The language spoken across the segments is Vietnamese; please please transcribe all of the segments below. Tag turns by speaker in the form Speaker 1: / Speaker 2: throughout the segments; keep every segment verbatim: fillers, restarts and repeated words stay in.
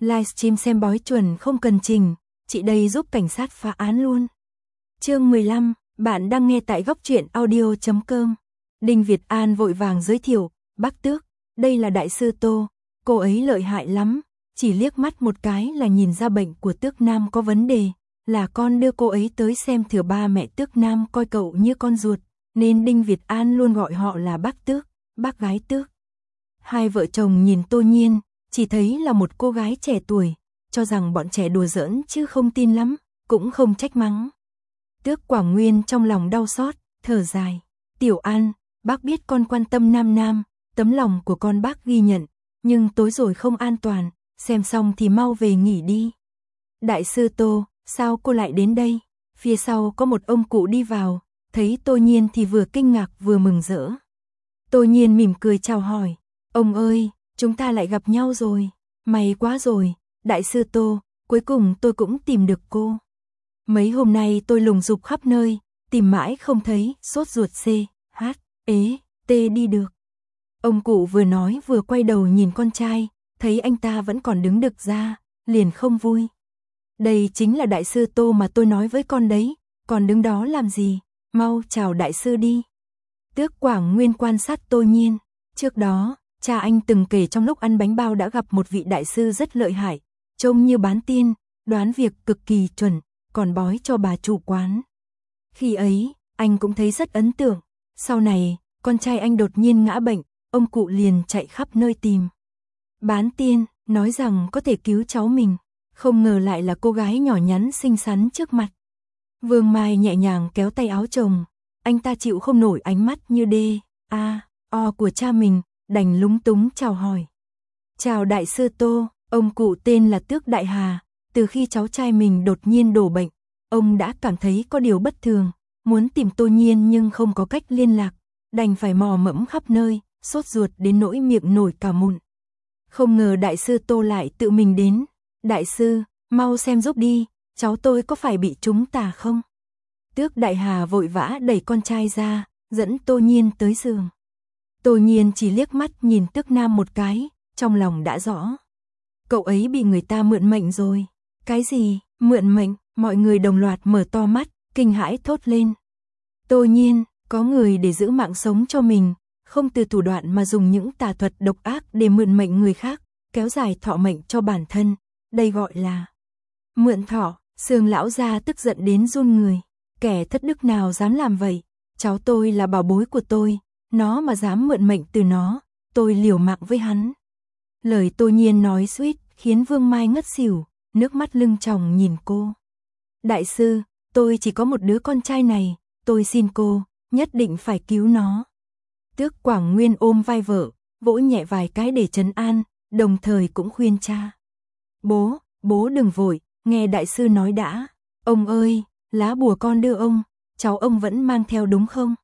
Speaker 1: Livestream xem bói chuẩn không cần trình, chị đây giúp cảnh sát phá án luôn. Chương mười lăm, bạn đang nghe tại góc truyện audio chấm com. Đinh Việt An vội vàng giới thiệu, bác Tước, đây là đại sư Tô, cô ấy lợi hại lắm, chỉ liếc mắt một cái là nhìn ra bệnh của Tước Nam có vấn đề, là con đưa cô ấy tới xem thử ba mẹ Tước Nam coi cậu như con ruột, nên Đinh Việt An luôn gọi họ là bác Tước, bác gái Tước. Hai vợ chồng nhìn Tô Nhiên, chỉ thấy là một cô gái trẻ tuổi, cho rằng bọn trẻ đùa giỡn chứ không tin lắm, cũng không trách mắng. Tước Quảng Nguyên trong lòng đau xót, thở dài, Tiểu An, bác biết con quan tâm Nam Nam, tấm lòng của con bác ghi nhận, nhưng tối rồi không an toàn, xem xong thì mau về nghỉ đi. Đại sư Tô, sao cô lại đến đây? Phía sau có một ông cụ đi vào, thấy Tô Nhiên thì vừa kinh ngạc vừa mừng rỡ. Tô Nhiên mỉm cười chào hỏi, ông ơi, chúng ta lại gặp nhau rồi, may quá rồi, đại sư Tô, cuối cùng tôi cũng tìm được cô. Mấy hôm nay tôi lùng dục khắp nơi, tìm mãi không thấy, sốt ruột C, H, ế, T đi được. Ông cụ vừa nói vừa quay đầu nhìn con trai, thấy anh ta vẫn còn đứng đực ra, liền không vui. Đây chính là đại sư Tô mà tôi nói với con đấy, còn đứng đó làm gì, mau chào đại sư đi. Tước Quảng Nguyên quan sát Tô Nhiên, trước đó, cha anh từng kể trong lúc ăn bánh bao đã gặp một vị đại sư rất lợi hại, trông như bán tiên, đoán việc cực kỳ chuẩn, còn bói cho bà chủ quán. Khi ấy, anh cũng thấy rất ấn tượng, sau này, con trai anh đột nhiên ngã bệnh, ông cụ liền chạy khắp nơi tìm. Bán tiên, nói rằng có thể cứu cháu mình, không ngờ lại là cô gái nhỏ nhắn xinh xắn trước mặt. Vương Mai nhẹ nhàng kéo tay áo chồng, anh ta chịu không nổi ánh mắt như đê, a, o của cha mình, đành lúng túng chào hỏi. Chào đại sư Tô, ông cụ tên là Tước Đại Hà, từ khi cháu trai mình đột nhiên đổ bệnh, ông đã cảm thấy có điều bất thường, muốn tìm Tô Nhiên nhưng không có cách liên lạc, đành phải mò mẫm khắp nơi, sốt ruột đến nỗi miệng nổi cả mụn. Không ngờ đại sư Tô lại tự mình đến, đại sư, mau xem giúp đi, cháu tôi có phải bị trúng tà không? Tước Đại Hà vội vã đẩy con trai ra, dẫn Tô Nhiên tới giường. Tô Nhiên chỉ liếc mắt nhìn Tước Nam một cái, trong lòng đã rõ. Cậu ấy bị người ta mượn mệnh rồi. Cái gì, mượn mệnh, mọi người đồng loạt mở to mắt, kinh hãi thốt lên. Tô Nhiên, có người để giữ mạng sống cho mình, không từ thủ đoạn mà dùng những tà thuật độc ác để mượn mệnh người khác, kéo dài thọ mệnh cho bản thân, đây gọi là mượn thọ. Sương lão gia tức giận đến run người, kẻ thất đức nào dám làm vậy, cháu tôi là bảo bối của tôi, nó mà dám mượn mệnh từ nó, tôi liều mạng với hắn. Lời Tô Nhiên nói suýt khiến Vương Mai ngất xỉu, nước mắt lưng tròng nhìn cô. Đại sư, tôi chỉ có một đứa con trai này, tôi xin cô, nhất định phải cứu nó. Tước Quảng Nguyên ôm vai vợ, vỗ nhẹ vài cái để trấn an, đồng thời cũng khuyên cha. Bố, bố đừng vội, nghe đại sư nói đã. Ông ơi, lá bùa con đưa ông, cháu ông vẫn mang theo đúng không?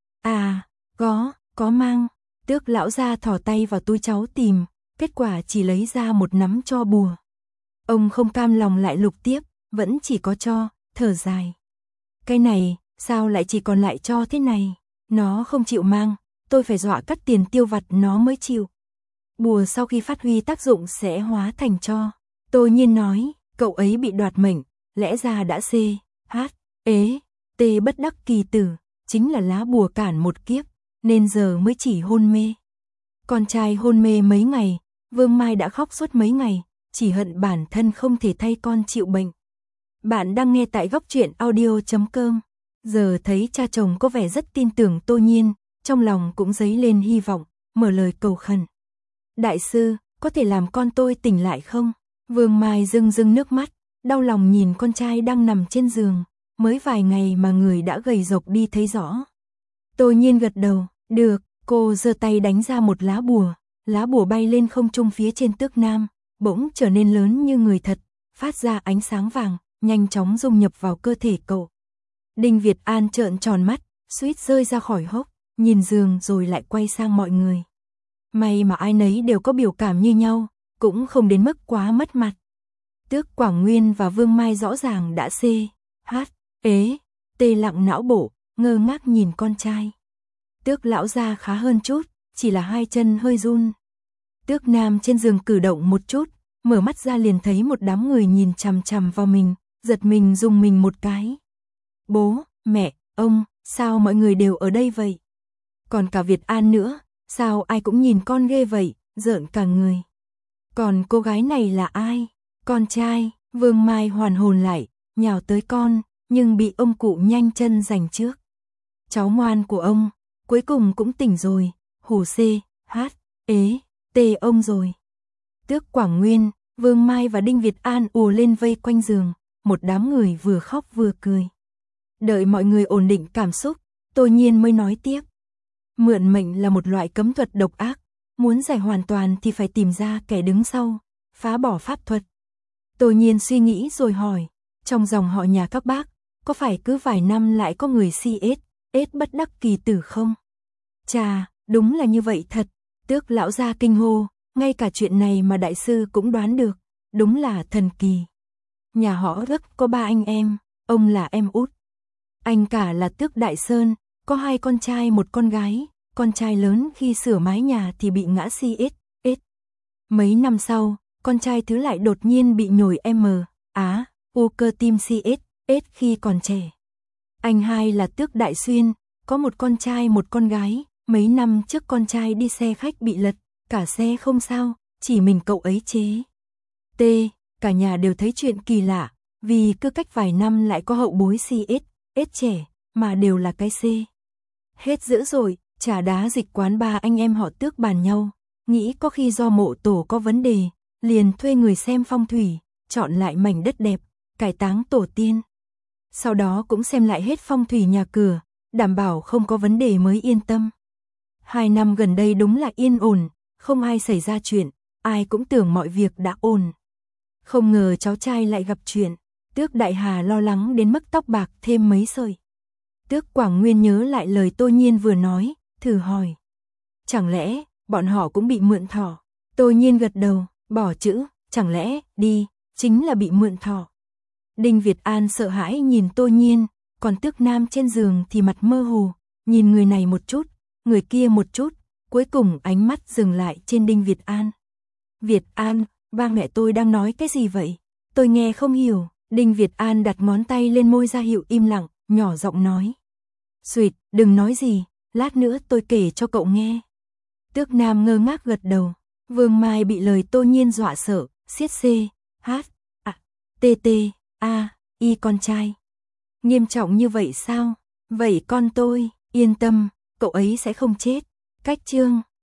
Speaker 1: À, có, có mang. Tước lão gia thò tay vào túi cháu tìm, kết quả chỉ lấy ra một nắm tro bùa. Ông không cam lòng lại lục tiếp, vẫn chỉ có tro, thở dài. Cái này, sao lại chỉ còn lại tro thế này? Nó không chịu mang, tôi phải dọa cắt tiền tiêu vặt nó mới chịu. Bùa sau khi phát huy tác dụng sẽ hóa thành tro. Tô Nhiên nói, cậu ấy bị đoạt mệnh, lẽ ra đã C, H, ế, T bất đắc kỳ tử, chính là lá bùa cản một kiếp, nên giờ mới chỉ hôn mê. Con trai hôn mê mấy ngày, Vương Mai đã khóc suốt mấy ngày, chỉ hận bản thân không thể thay con chịu bệnh. Bạn đang nghe tại góc truyện audio chấm com. Giờ thấy cha chồng có vẻ rất tin tưởng Tô Nhiên, trong lòng cũng dấy lên hy vọng, mở lời cầu khẩn. Đại sư, có thể làm con tôi tỉnh lại không? Vương Mai rưng rưng nước mắt, đau lòng nhìn con trai đang nằm trên giường, mới vài ngày mà người đã gầy rộc đi thấy rõ. Tô Nhiên gật đầu, được, cô giơ tay đánh ra một lá bùa, lá bùa bay lên không trung phía trên Tước Nam, bỗng trở nên lớn như người thật, phát ra ánh sáng vàng, nhanh chóng dung nhập vào cơ thể cậu. Đinh Việt An trợn tròn mắt, suýt rơi ra khỏi hốc, nhìn giường rồi lại quay sang mọi người. May mà ai nấy đều có biểu cảm như nhau, cũng không đến mức quá mất mặt. Tước Quảng Nguyên và Vương Mai rõ ràng đã C, H, ế, T lặng não bộ, ngơ ngác nhìn con trai. Tước lão gia khá hơn chút, chỉ là hai chân hơi run. Tước Nam trên giường cử động một chút, mở mắt ra liền thấy một đám người nhìn chằm chằm vào mình, giật mình rùng mình một cái. Bố, mẹ, ông, sao mọi người đều ở đây vậy? Còn cả Việt An nữa, sao ai cũng nhìn con ghê vậy, rợn cả người. Còn cô gái này là ai? Con trai. Vương Mai hoàn hồn lại, nhào tới con, nhưng bị ông cụ nhanh chân giành trước. Cháu ngoan của ông, cuối cùng cũng tỉnh rồi, hù xê, hát, ế, tê ông rồi. Tước Quảng Nguyên, Vương Mai và Đinh Việt An ùa lên vây quanh giường, một đám người vừa khóc vừa cười. Đợi mọi người ổn định cảm xúc, Tô Nhiên mới nói tiếp. Mượn mệnh là một loại cấm thuật độc ác, muốn giải hoàn toàn thì phải tìm ra kẻ đứng sau, phá bỏ pháp thuật. Tô Nhiên suy nghĩ rồi hỏi, trong dòng họ nhà các bác, có phải cứ vài năm lại có người si ết, ết bất đắc kỳ tử không? Chà, đúng là như vậy thật, Tước lão gia kinh hô, ngay cả chuyện này mà đại sư cũng đoán được, đúng là thần kỳ. Nhà họ Tước có ba anh em, ông là em út. Anh cả là Tước Đại Sơn, có hai con trai một con gái, con trai lớn khi sửa mái nhà thì bị ngã si ết, ết. Mấy năm sau, con trai thứ lại đột nhiên bị nhồi M, á, u cơ tim si ết, ết khi còn trẻ. Anh hai là Tước Đại Xuyên, có một con trai một con gái, mấy năm trước con trai đi xe khách bị lật, cả xe không sao, chỉ mình cậu ấy chế. T, cả nhà đều thấy chuyện kỳ lạ, vì cứ cách vài năm lại có hậu bối si ết, ết trẻ, mà đều là cái C. Hết dữ rồi, trà đá dịch quán ba anh em họ Tước bàn nhau, nghĩ có khi do mộ tổ có vấn đề, liền thuê người xem phong thủy, chọn lại mảnh đất đẹp, cải táng tổ tiên. Sau đó cũng xem lại hết phong thủy nhà cửa, đảm bảo không có vấn đề mới yên tâm. Hai năm gần đây đúng là yên ổn, không ai xảy ra chuyện, ai cũng tưởng mọi việc đã ổn. Không ngờ cháu trai lại gặp chuyện, Tước Đại Hà lo lắng đến mức tóc bạc thêm mấy sợi. Tước Quảng Nguyên nhớ lại lời Tô Nhiên vừa nói, thử hỏi. Chẳng lẽ, bọn họ cũng bị mượn thỏ? Tô Nhiên gật đầu, bỏ chữ, chẳng lẽ, đi, chính là bị mượn thỏ. Đinh Việt An sợ hãi nhìn Tô Nhiên, còn Tước Nam trên giường thì mặt mơ hồ, nhìn người này một chút, người kia một chút, cuối cùng ánh mắt dừng lại trên Đinh Việt An. Việt An, ba mẹ tôi đang nói cái gì vậy? Tôi nghe không hiểu. Đinh Việt An đặt ngón tay lên môi ra hiệu im lặng, nhỏ giọng nói. Xuyệt, đừng nói gì, lát nữa tôi kể cho cậu nghe. Tước Nam ngơ ngác gật đầu. Vương Mai bị lời Tô Nhiên dọa sợ, siết C, H, A, T T, A, Y con trai. Nghiêm trọng như vậy sao? Vậy con tôi, yên tâm, cậu ấy sẽ không chết. Cách chương